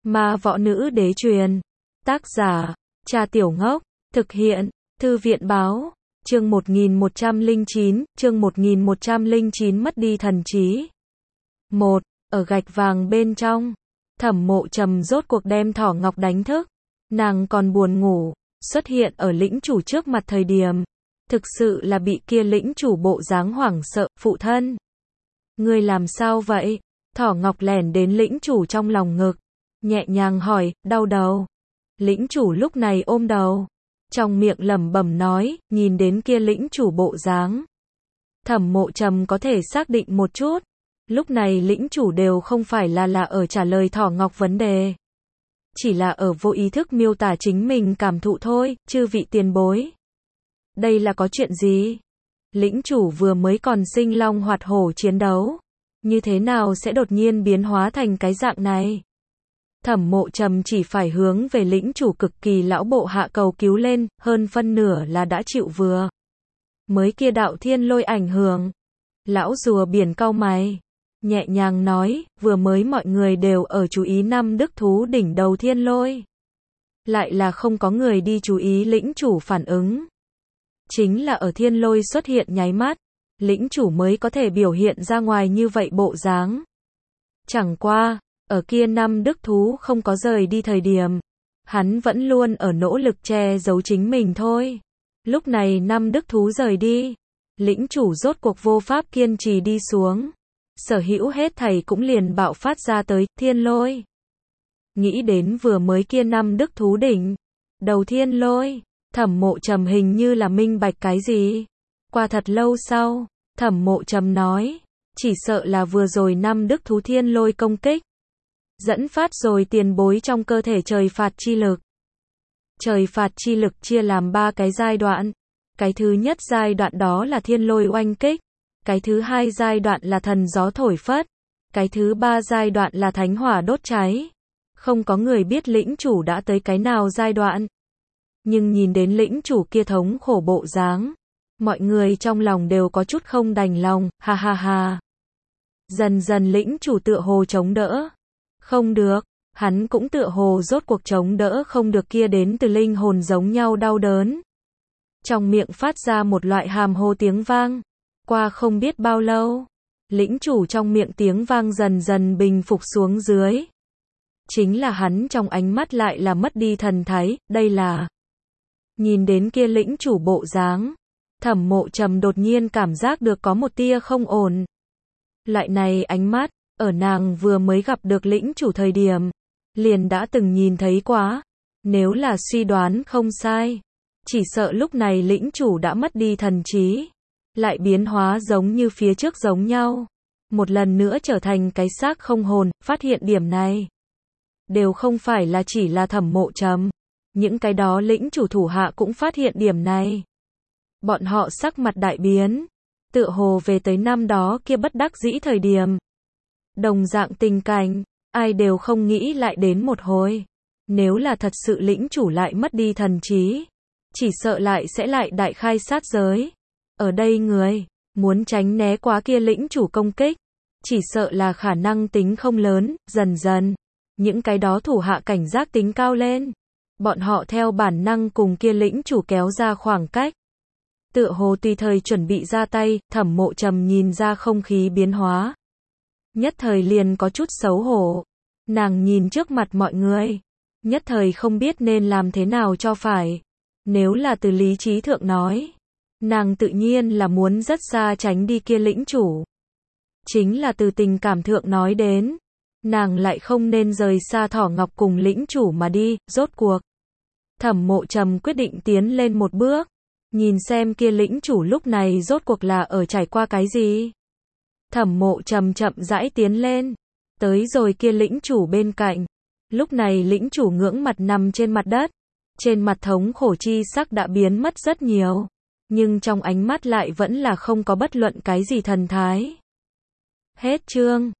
Ma võ nữ đế truyền. Tác giả, Cha Tiểu Ngốc. Thực hiện, Thư viện báo. Chương 1109, mất đi thần trí. 1. Ở gạch vàng bên trong, Thẩm Mộ Trầm rốt cuộc đem Thỏ Ngọc đánh thức. Nàng còn buồn ngủ, xuất hiện ở lĩnh chủ trước mặt thời điểm. Thực sự là bị kia lĩnh chủ bộ dáng hoảng sợ, phụ thân. Ngươi làm sao vậy? Thỏ Ngọc lẻn đến lĩnh chủ trong lòng ngực, nhẹ nhàng hỏi, đau đầu. Lĩnh chủ lúc này ôm đầu, trong miệng lẩm bẩm nói, nhìn đến kia lĩnh chủ bộ dáng. Thẩm Mộ Trầm có thể xác định một chút, lúc này lĩnh chủ đều không phải là ở trả lời Thỏ Ngọc vấn đề. Chỉ là ở vô ý thức miêu tả chính mình cảm thụ thôi, chư vị tiền bối. Đây là có chuyện gì? Lĩnh chủ vừa mới còn sinh long hoạt hổ chiến đấu, như thế nào sẽ đột nhiên biến hóa thành cái dạng này? Thẩm Mộ Trầm chỉ phải hướng về lĩnh chủ cực kỳ lão bộ hạ cầu cứu lên, hơn phân nửa là đã chịu vừa mới kia đạo thiên lôi ảnh hưởng. Lão rùa biển cau mày, nhẹ nhàng nói, vừa mới mọi người đều ở chú ý năm đức thú đỉnh đầu thiên lôi, lại là không có người đi chú ý lĩnh chủ phản ứng. Chính là ở thiên lôi xuất hiện nháy mắt, lĩnh chủ mới có thể biểu hiện ra ngoài như vậy bộ dáng. Chẳng qua, ở kia năm đức thú không có rời đi thời điểm, hắn vẫn luôn ở nỗ lực che giấu chính mình thôi. Lúc này năm đức thú rời đi, lĩnh chủ rốt cuộc vô pháp kiên trì đi xuống. Sở hữu hết thảy cũng liền bạo phát ra tới, thiên lôi. Nghĩ đến vừa mới kia năm đức thú đỉnh đầu thiên lôi, Thẩm Mộ Trầm hình như là minh bạch cái gì. Qua thật lâu sau, Thẩm Mộ Trầm nói, chỉ sợ là vừa rồi năm đức thú thiên lôi công kích, dẫn phát rồi tiền bối trong cơ thể trời phạt chi lực. Trời phạt chi lực chia làm 3 cái giai đoạn. Cái thứ nhất giai đoạn đó là thiên lôi oanh kích. Cái thứ hai giai đoạn là thần gió thổi phất. Cái thứ ba giai đoạn là thánh hỏa đốt cháy. Không có người biết lĩnh chủ đã tới cái nào giai đoạn. Nhưng nhìn đến lĩnh chủ kia thống khổ bộ dáng, mọi người trong lòng đều có chút không đành lòng, ha ha ha. Dần dần lĩnh chủ tựa hồ chống đỡ không được, hắn cũng tựa hồ rốt cuộc chống đỡ không được kia đến từ linh hồn giống nhau đau đớn. Trong miệng phát ra một loại hàm hồ tiếng vang. Qua không biết bao lâu, lĩnh chủ trong miệng tiếng vang dần dần bình phục xuống dưới. Chính là hắn trong ánh mắt lại là mất đi thần thái, đây là. Nhìn đến kia lĩnh chủ bộ dáng, Thẩm Mộ Trầm đột nhiên cảm giác được có một tia không ổn. Loại này ánh mắt, ở nàng vừa mới gặp được lĩnh chủ thời điểm, liền đã từng nhìn thấy quá. Nếu là suy đoán không sai, chỉ sợ lúc này lĩnh chủ đã mất đi thần trí, lại biến hóa giống như phía trước giống nhau, một lần nữa trở thành cái xác không hồn. Phát hiện điểm này, đều không phải là chỉ là Thẩm Mộ Trầm, những cái đó lĩnh chủ thủ hạ cũng phát hiện điểm này. Bọn họ sắc mặt đại biến, tựa hồ về tới năm đó kia bất đắc dĩ thời điểm. Đồng dạng tình cảnh, ai đều không nghĩ lại đến một hồi. Nếu là thật sự lĩnh chủ lại mất đi thần trí, chỉ sợ lại sẽ lại đại khai sát giới. Ở đây người, muốn tránh né quá kia lĩnh chủ công kích, chỉ sợ là khả năng tính không lớn. Dần dần, những cái đó thủ hạ cảnh giác tính cao lên. Bọn họ theo bản năng cùng kia lĩnh chủ kéo ra khoảng cách. Tựa hồ tùy thời chuẩn bị ra tay. Thẩm Mộ Trầm nhìn ra không khí biến hóa, nhất thời liền có chút xấu hổ. Nàng nhìn trước mặt mọi người, nhất thời không biết nên làm thế nào cho phải. Nếu là từ lý trí thượng nói, nàng tự nhiên là muốn rất xa tránh đi kia lĩnh chủ. Chính là từ tình cảm thượng nói đến, nàng lại không nên rời xa Thỏ Ngọc cùng lĩnh chủ mà đi. Rốt cuộc, Thẩm Mộ Trầm quyết định tiến lên một bước, nhìn xem kia lĩnh chủ lúc này rốt cuộc là ở trải qua cái gì. Thẩm Mộ Trầm chậm rãi tiến lên, tới rồi kia lĩnh chủ bên cạnh. Lúc này lĩnh chủ ngưỡng mặt nằm trên mặt đất, trên mặt thống khổ chi sắc đã biến mất rất nhiều, nhưng trong ánh mắt lại vẫn là không có bất luận cái gì thần thái. Hết chương.